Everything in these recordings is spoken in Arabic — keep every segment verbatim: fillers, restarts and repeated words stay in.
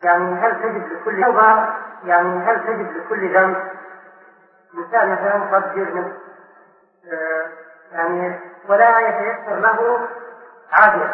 يعني هل تجد لكل توبة يعني هل تجد لكل ذنب إنسان مثلا قد يذنب آه يعني ولا يتيسر له عادة،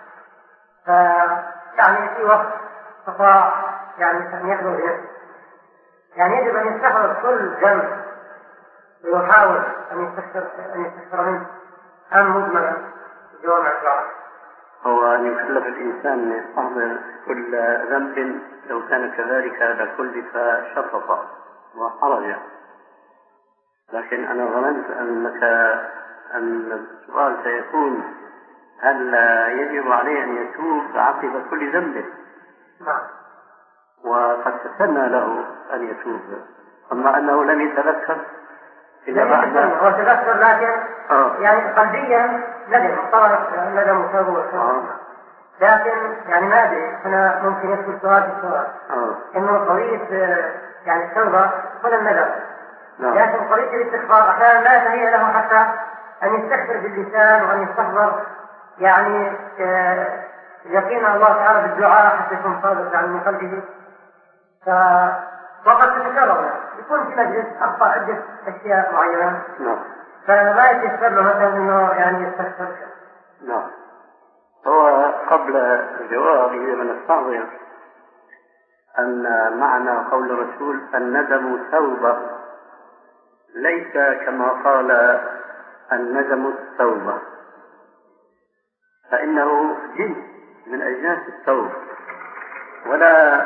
فيعني في وقت استطاع يعني أن يحضر بنفسه، يعني يجب أن يستحضر كل ذنب ويحاول أن يستكثر أن يستكثر منه أم مجملا جوامع الدعاء؟ هو أن يكلف الإنسان أن يستحضر كل ذنب، لو كان كذلك لكلف شفقة وحرجا، لكن أنا ظننت أنك أن السؤال سيكون هل يجب عليه أن يتوب عقب كل ذنب؟ نعم. وقد تسنى له أن يتوب، أما أنه لم يتذكر إذا بعد هو تذكر لكن آه. يعني قلبيا ندم طبعا ندم وتوبة وتوبة، لكن يعني ما أدري أنا ممكن يدخل سؤال في السؤال آه. إنه قضية يعني التوبة ولا الندم، نعم. لكن قضية الاستغفار أحيانا لا يتهيأ له حتى أن يستغفر باللسان وأن يستحضر يعني آه يقين الله تعالى بالدعاء حتى يكون صادق يعني من قلبه، وقد تتكرر يكون في مجلس أخطأ عدة أشياء معينة نعم. فلا يتيسر له مثلا إنه يعني يستغفر. نعم. هو قبل الجواب يجب أن نستحضر أن معنى قول الرسول الندم توبة ليس كما قال الندم التوبة، فإنه جنس من أجناس التوبة ولا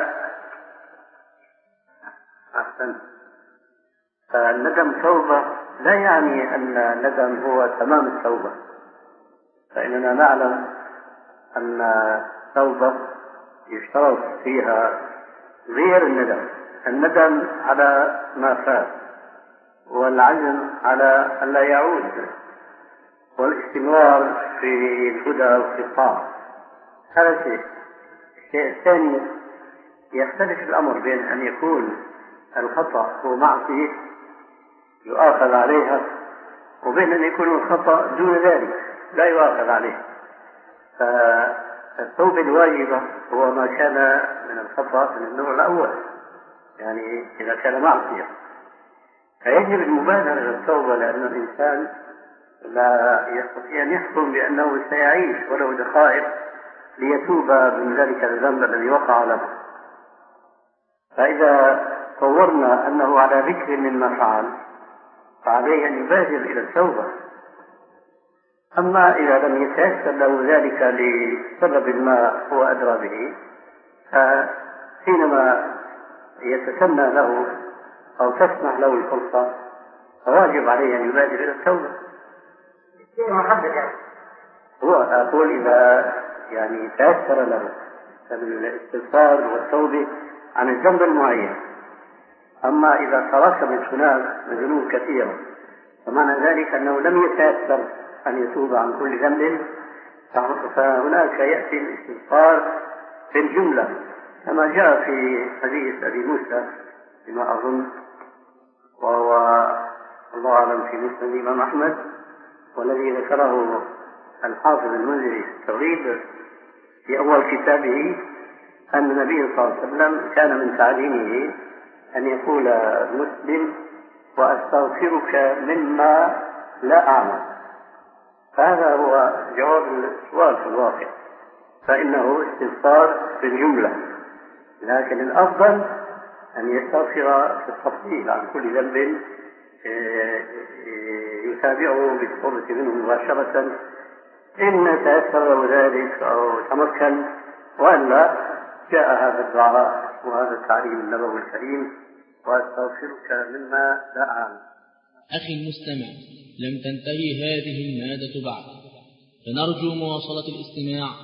أحسن. فالندم توبة لا يعني أن الندم هو تمام التوبة، فإننا نعلم أن التوبة يشترط فيها غير الندم، الندم على ما فات والعزم على أن لا يعود والاستمرار في الهدى وفي الطاعة، هذا شيء. الشيء الثاني يختلف الأمر بين أن يكون الخطأ هو معصية يؤاخذ عليها وبين أن يكون الخطأ دون ذلك لا يؤاخذ عليه. فالتوبة الواجبة هو ما كان من الخطأ من النوع الأول، يعني إذا كان معصية فيجب المبادرة إلى التوبة، لأن الإنسان لا يستطيع أن يحكم بأنه سيعيش ولو دقائق ليتوب من ذلك الذنب الذي وقع له. فإذا تصورنا أنه على ذكر مما فعل فعليه أن يبادر إلى التوبة. أما إذا لم يتيسر له ذلك لسبب ما هو أدرى به، فحينما يتسنى له أو تسمح له الفرصة فواجب عليه أن يبادر إلى التوبة. شيء محدد يعني. هو أقول إذا يعني تيسر له الاستغفار والتوبة عن الذنب المعين. أما إذا تراكمت هناك ذنوب كثيرة فمعنى ذلك أنه لم يتيسر أن يتوب عن كل ذنب، فهناك يأتي الاستغفار في الجملة كما جاء في حديث أبي موسى بما أظن، وهو الله أعلم في مسند الإمام أحمد، والذي ذكره الحافظ المنذري في التوحيد في أول كتابه أن النبي صلى الله عليه وسلم كان من تعليمه أن يقول مسلم وأستغفرك مما لا أعلم. فهذا هو جواب السؤال في الواقع، فإنه استغفار في الجملة، لكن الأفضل أن يستغفر في التفصيل عن كل ذنب يتابعه بالقرب منه مباشرة إن تيسر له ذلك أو تمكن، وإلا جاء هذا الدعاء وهذا التعليم النبوي الكريم وأستغفرك مما لا أعلم. أخي المستمع، لم تنتهي هذه المادة بعد، فنرجو مواصلة الاستماع